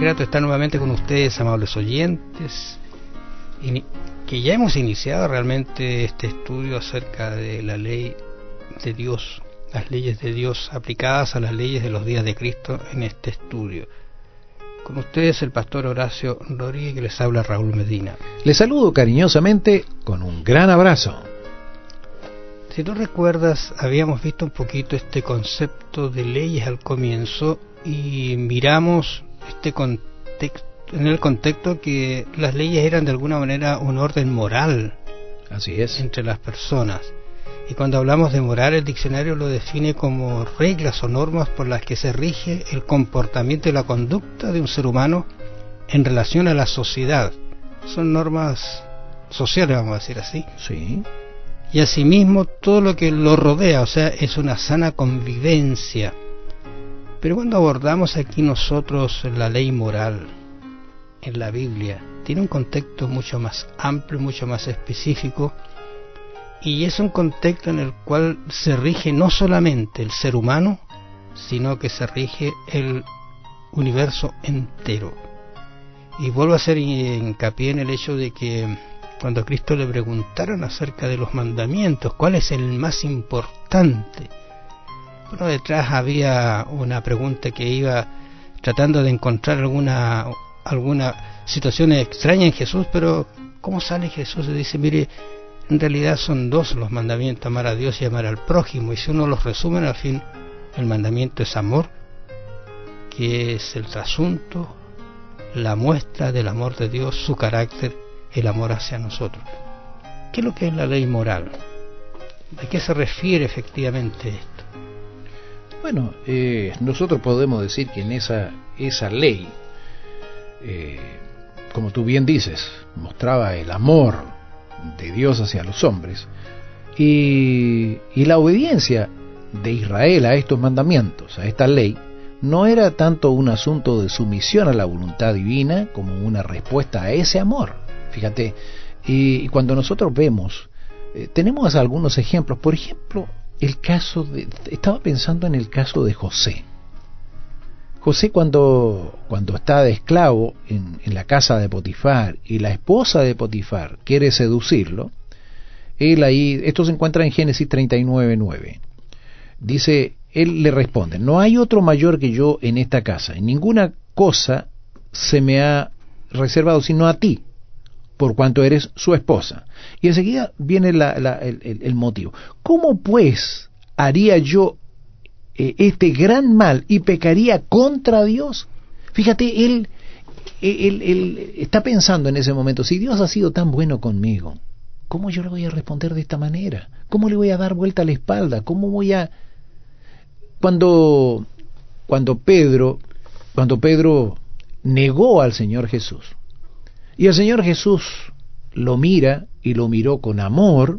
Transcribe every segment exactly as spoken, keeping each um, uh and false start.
grato estar nuevamente con ustedes, amables oyentes, que ya hemos iniciado realmente este estudio acerca de la ley de Dios, las leyes de Dios aplicadas a las leyes de los días de Cristo en este estudio. Con ustedes el pastor Horacio Rodríguez, que les habla Raúl Medina. Les saludo cariñosamente con un gran abrazo. Si tú recuerdas, habíamos visto un poquito este concepto de leyes al comienzo y miramos este contexto, en el contexto que las leyes eran de alguna manera un orden moral. Así es. Entre las personas. Y cuando hablamos de moral, el diccionario lo define como reglas o normas por las que se rige el comportamiento y la conducta de un ser humano en relación a la sociedad. Son normas sociales, vamos a decir así. Sí. Y asimismo todo lo que lo rodea, o sea, es una sana convivencia. Pero cuando abordamos aquí nosotros la ley moral en la Biblia, tiene un contexto mucho más amplio, mucho más específico, y es un contexto en el cual se rige no solamente el ser humano, sino que se rige el universo entero. Y vuelvo a hacer hincapié en el hecho de que cuando a Cristo le preguntaron acerca de los mandamientos, ¿cuál es el más importante? Bueno, detrás había una pregunta que iba tratando de encontrar alguna alguna situación extraña en Jesús, pero ¿cómo sale Jesús? Y dice, mire, en realidad son dos los mandamientos, amar a Dios y amar al prójimo, y si uno los resume, al fin el mandamiento es amor, que es el trasunto, la muestra del amor de Dios, su carácter, el amor hacia nosotros. ¿Qué es lo que es la ley moral? ¿De qué se refiere efectivamente esto? Bueno, eh, nosotros podemos decir que en esa, esa ley, eh, como tú bien dices, mostraba el amor de Dios hacia los hombres y, y la obediencia de Israel a estos mandamientos, a esta ley, no era tanto un asunto de sumisión a la voluntad divina como una respuesta a ese amor. Fíjate, y, y cuando nosotros vemos, eh, tenemos algunos ejemplos. Por ejemplo, el caso de, estaba pensando en el caso de José. José cuando, cuando está de esclavo en, en la casa de Potifar y la esposa de Potifar quiere seducirlo, él ahí, esto se encuentra en Génesis treinta y nueve nueve. Dice, él le responde, no hay otro mayor que yo en esta casa, y ninguna cosa se me ha reservado sino a ti, por cuanto eres su esposa. Y enseguida viene la, la, el, el, el motivo. ¿Cómo pues haría yo este gran mal y pecaría contra Dios? Fíjate, él, él, él está pensando en ese momento, si Dios ha sido tan bueno conmigo, ¿cómo yo le voy a responder de esta manera? ¿Cómo le voy a dar vuelta a la espalda? ¿Cómo voy a...? Cuando, cuando Pedro, cuando Pedro negó al Señor Jesús, y el Señor Jesús lo mira y lo miró con amor,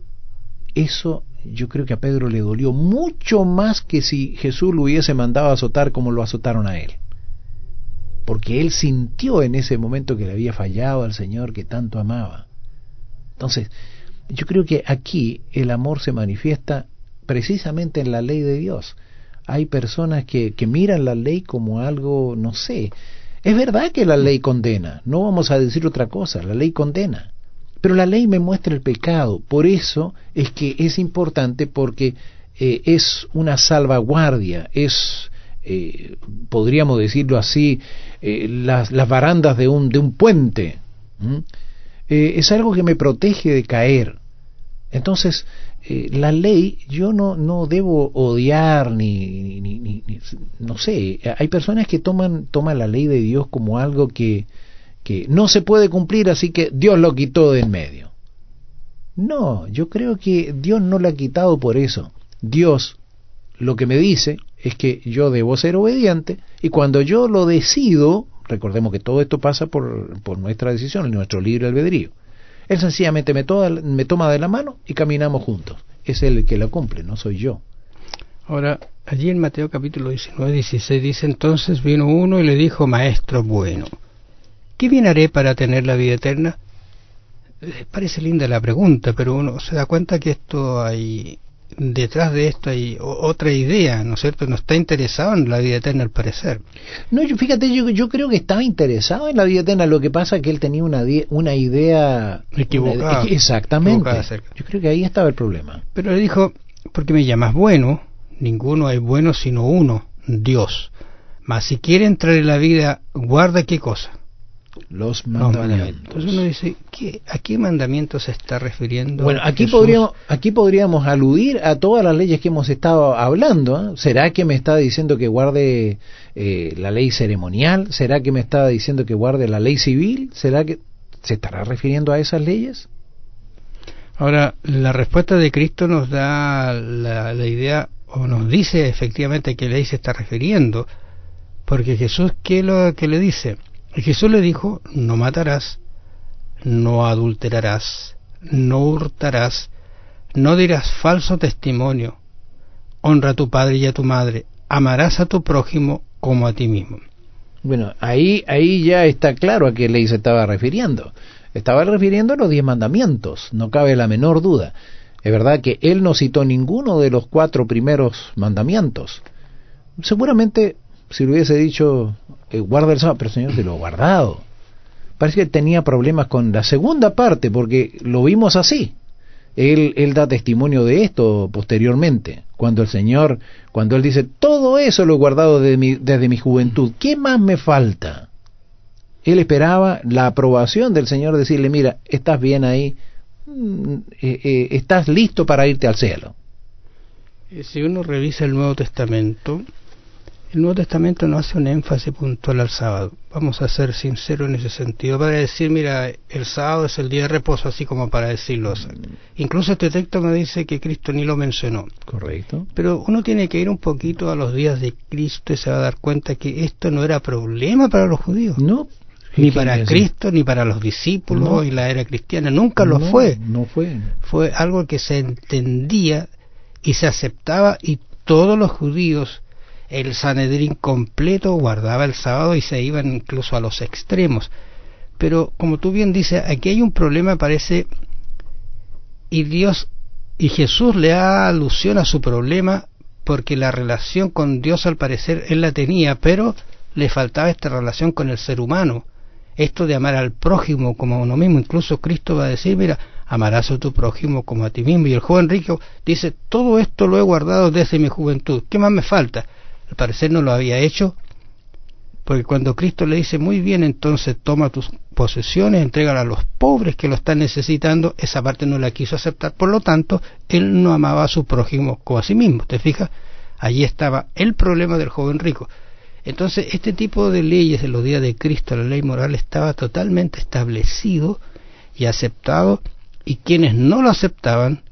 eso yo creo que a Pedro le dolió mucho más que si Jesús lo hubiese mandado a azotar como lo azotaron a él, porque él sintió en ese momento que le había fallado al Señor que tanto amaba. Entonces, yo creo que aquí el amor se manifiesta precisamente en la ley de Dios. Hay personas que, que miran la ley como algo, no sé, es verdad que la ley condena, no vamos a decir otra cosa, la ley condena, pero la ley me muestra el pecado. Por eso es que es importante, porque eh, es una salvaguardia, es, eh, podríamos decirlo así, eh, las, las barandas de un, de un puente. ¿Mm? Eh, es algo que me protege de caer. Entonces, eh, la ley yo no, no debo odiar, ni, ni, ni, ni, no sé, hay personas que toman, toman la ley de Dios como algo que que no se puede cumplir, así que Dios lo quitó de en medio. No, yo creo que Dios no lo ha quitado por eso. Dios lo que me dice es que yo debo ser obediente, y cuando yo lo decido, recordemos que todo esto pasa por, por nuestra decisión, en nuestro libre albedrío. Él sencillamente me, toda, me toma de la mano y caminamos juntos. Es Él el que lo cumple, no soy yo. Ahora, allí en Mateo capítulo diecinueve, dieciséis dice, entonces vino uno y le dijo, maestro bueno, ¿qué bien haré para tener la vida eterna? Eh, parece linda la pregunta, pero uno se da cuenta que esto hay detrás de esto hay otra idea, ¿no es cierto? No está interesado en la vida eterna al parecer. No, yo, fíjate, yo, yo creo que estaba interesado en la vida eterna, lo que pasa es que él tenía una, una idea equivocada. Una, exactamente. Equivocada yo creo que ahí estaba el problema. Pero le dijo, ¿por qué me llamas bueno? Ninguno hay bueno sino uno, Dios. Mas si quiere entrar en la vida, guarda qué cosa. Los mandamientos. Los mandamientos. Entonces uno dice, ¿qué, ¿a qué mandamientos se está refiriendo? Bueno, aquí Jesús? podríamos aquí podríamos aludir a todas las leyes que hemos estado hablando. ¿eh? ¿Será que me está diciendo que guarde eh, la ley ceremonial? ¿Será que me está diciendo que guarde la ley civil? ¿Será que se estará refiriendo a esas leyes? Ahora, la respuesta de Cristo nos da la, la idea, o nos dice efectivamente a qué ley se está refiriendo, porque Jesús, ¿qué lo que le dice? Jesús le dijo, no matarás, no adulterarás, no hurtarás, no dirás falso testimonio, honra a tu padre y a tu madre, amarás a tu prójimo como a ti mismo. Bueno, ahí, ahí ya está claro a qué ley se estaba refiriendo. Estaba refiriendo a los diez mandamientos, no cabe la menor duda. Es verdad que él no citó ninguno de los cuatro primeros mandamientos. Seguramente, si le hubiese dicho, eh, guarda el sábado, pero el Señor se lo ha guardado. Parece que tenía problemas con la segunda parte, porque lo vimos así. Él, él da testimonio de esto posteriormente, cuando el Señor, cuando Él dice, todo eso lo he guardado de mi, desde mi juventud, ¿qué más me falta? Él esperaba la aprobación del Señor, decirle, mira, estás bien ahí, eh, eh, estás listo para irte al cielo. Si uno revisa el Nuevo Testamento, el Nuevo Testamento no hace un énfasis puntual al sábado. Vamos a ser sinceros en ese sentido, para decir, mira, el sábado es el día de reposo, así como para decirlo. Incluso este texto me dice que Cristo ni lo mencionó. Correcto. Pero uno tiene que ir un poquito a los días de Cristo y se va a dar cuenta que esto no era problema para los judíos. No. Ni para Cristo, ni para los discípulos no. y la era cristiana, nunca lo no, fue. No fue. Fue algo que se entendía y se aceptaba, y todos los judíos, el Sanedrín completo, guardaba el sábado y se iban incluso a los extremos. Pero como tú bien dices, aquí hay un problema, parece, y Dios y Jesús le da alusión a su problema, porque la relación con Dios al parecer él la tenía, pero le faltaba esta relación con el ser humano. Esto de amar al prójimo como a uno mismo. Incluso Cristo va a decir, mira, amarás a tu prójimo como a ti mismo. Y el joven rico dice, todo esto lo he guardado desde mi juventud, ¿qué más me falta? Al parecer no lo había hecho, porque cuando Cristo le dice, muy bien, entonces toma tus posesiones, entrégala a los pobres que lo están necesitando, esa parte no la quiso aceptar. Por lo tanto, él no amaba a su prójimo como a sí mismo. ¿Te fijas? Allí estaba el problema del joven rico. Entonces, este tipo de leyes de los días de Cristo, la ley moral, estaba totalmente establecido y aceptado, y quienes no lo aceptaban,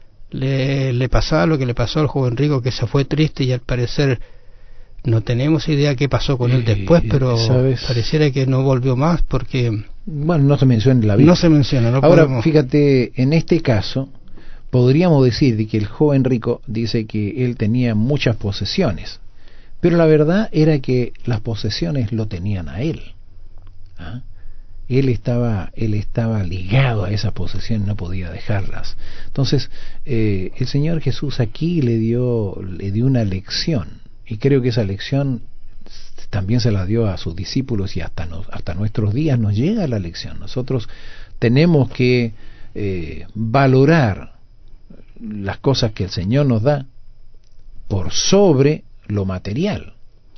le, le pasaba lo que le pasó al joven rico, que se fue triste, y al parecer no tenemos idea qué pasó con él después, pero ¿sabes? Pareciera que no volvió más, porque... Bueno, no se menciona en la Biblia. No se menciona. No Ahora, podemos... fíjate, en este caso, podríamos decir de que el joven rico dice que él tenía muchas posesiones. Pero la verdad era que las posesiones lo tenían a él. ¿Ah? Él estaba, él estaba ligado a esas posesiones, no podía dejarlas. Entonces, eh, el Señor Jesús aquí le dio, le dio una lección, y creo que esa lección también se la dio a sus discípulos, y hasta, nos, hasta nuestros días nos llega la lección. Nosotros tenemos que eh, valorar las cosas que el Señor nos da por sobre lo material.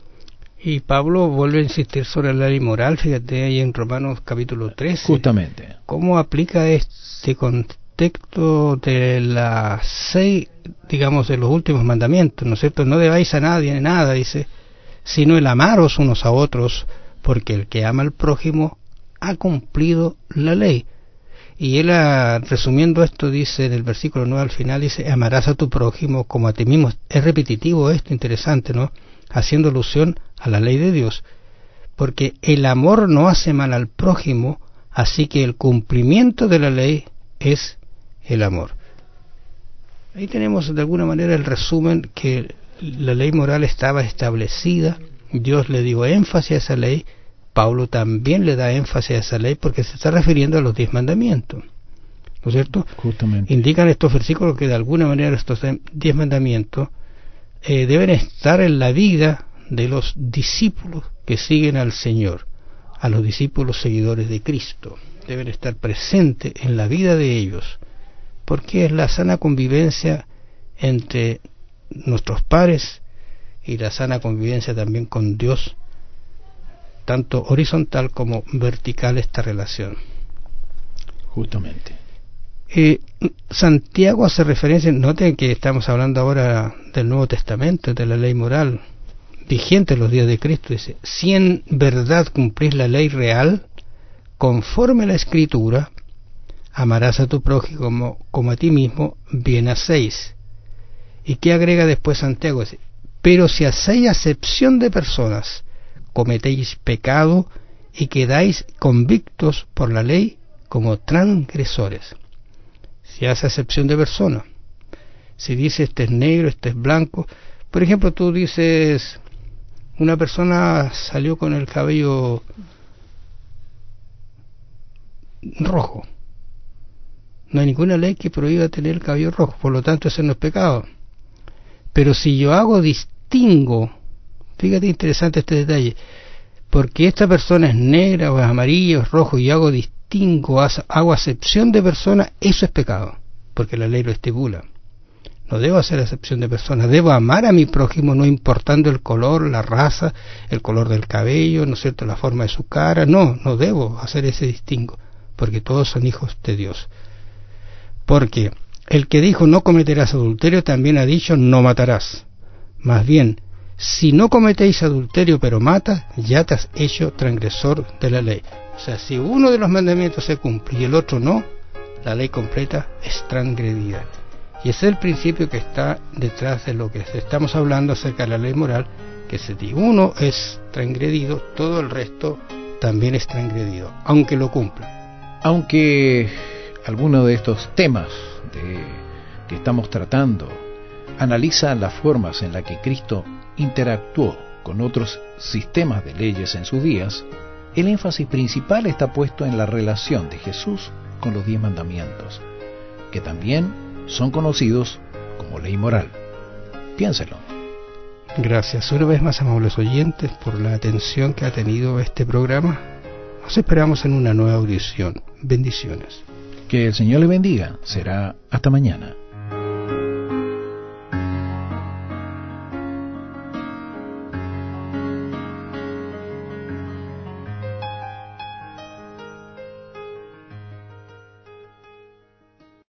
Y Pablo vuelve a insistir sobre la ley moral, fíjate ahí en Romanos capítulo trece. Justamente. ¿Cómo aplica este contexto de las seis, digamos, de los últimos mandamientos, ¿no es cierto? No debáis a nadie nada, dice, sino el amaros unos a otros, porque el que ama al prójimo ha cumplido la ley. Y él, resumiendo esto, dice en el versículo nueve al final, dice, amarás a tu prójimo como a ti mismo. Es repetitivo esto, interesante, ¿no? Haciendo alusión a la ley de Dios. Porque el amor no hace mal al prójimo, así que el cumplimiento de la ley es el amor. Ahí tenemos de alguna manera el resumen, que la ley moral estaba establecida, Dios le dio énfasis a esa ley. Pablo también le da énfasis a esa ley porque se está refiriendo a los diez mandamientos. ¿no es cierto? Justamente. Indican estos versículos que de alguna manera estos diez mandamientos eh, deben estar en la vida de los discípulos que siguen al Señor, a los discípulos seguidores de Cristo. Deben estar presentes en la vida de ellos, porque es la sana convivencia entre nuestros pares y la sana convivencia también con Dios, tanto horizontal como vertical esta relación. Justamente. Eh, Santiago hace referencia, noten que estamos hablando ahora del Nuevo Testamento, de la ley moral vigente en los días de Cristo. Dice: si en verdad cumplís la ley real, conforme a la Escritura, amarás a tu prójimo como, como a ti mismo, bien hacéis. ¿Y qué agrega después Santiago? Dice: pero si hacéis acepción de personas, cometéis pecado y quedáis convictos por la ley como transgresores. Si hace acepción de persona, si dice este es negro, este es blanco, por ejemplo, tú dices una persona salió con el cabello rojo, no hay ninguna ley que prohíba tener el cabello rojo, por lo tanto ese no es pecado. Pero si yo hago distingo, fíjate interesante este detalle, porque esta persona es negra o es amarilla o es rojo y hago distingo, hago acepción de persona, eso es pecado, porque la ley lo estipula. No debo hacer acepción de persona, debo amar a mi prójimo no importando el color, la raza, el color del cabello, ¿no es cierto?, la forma de su cara. No, no debo hacer ese distingo, porque todos son hijos de Dios. Porque el que dijo no cometerás adulterio también ha dicho no matarás. Más bien, si no cometéis adulterio pero matas, ya te has hecho transgresor de la ley. O sea, si uno de los mandamientos se cumple y el otro no, la ley completa es transgredida. Y ese es el principio que está detrás de lo que estamos hablando acerca de la ley moral, que si uno es transgredido, todo el resto también es transgredido, aunque lo cumpla. Aunque algunos de estos temas de, que estamos tratando analizan las formas en las que Cristo interactuó con otros sistemas de leyes en sus días, el énfasis principal está puesto en la relación de Jesús con los diez mandamientos, que también son conocidos como ley moral. Piénselo. Gracias una vez más, amables oyentes, por la atención que ha tenido este programa. Nos esperamos en una nueva audición. Bendiciones. Que el Señor le bendiga. Será hasta mañana.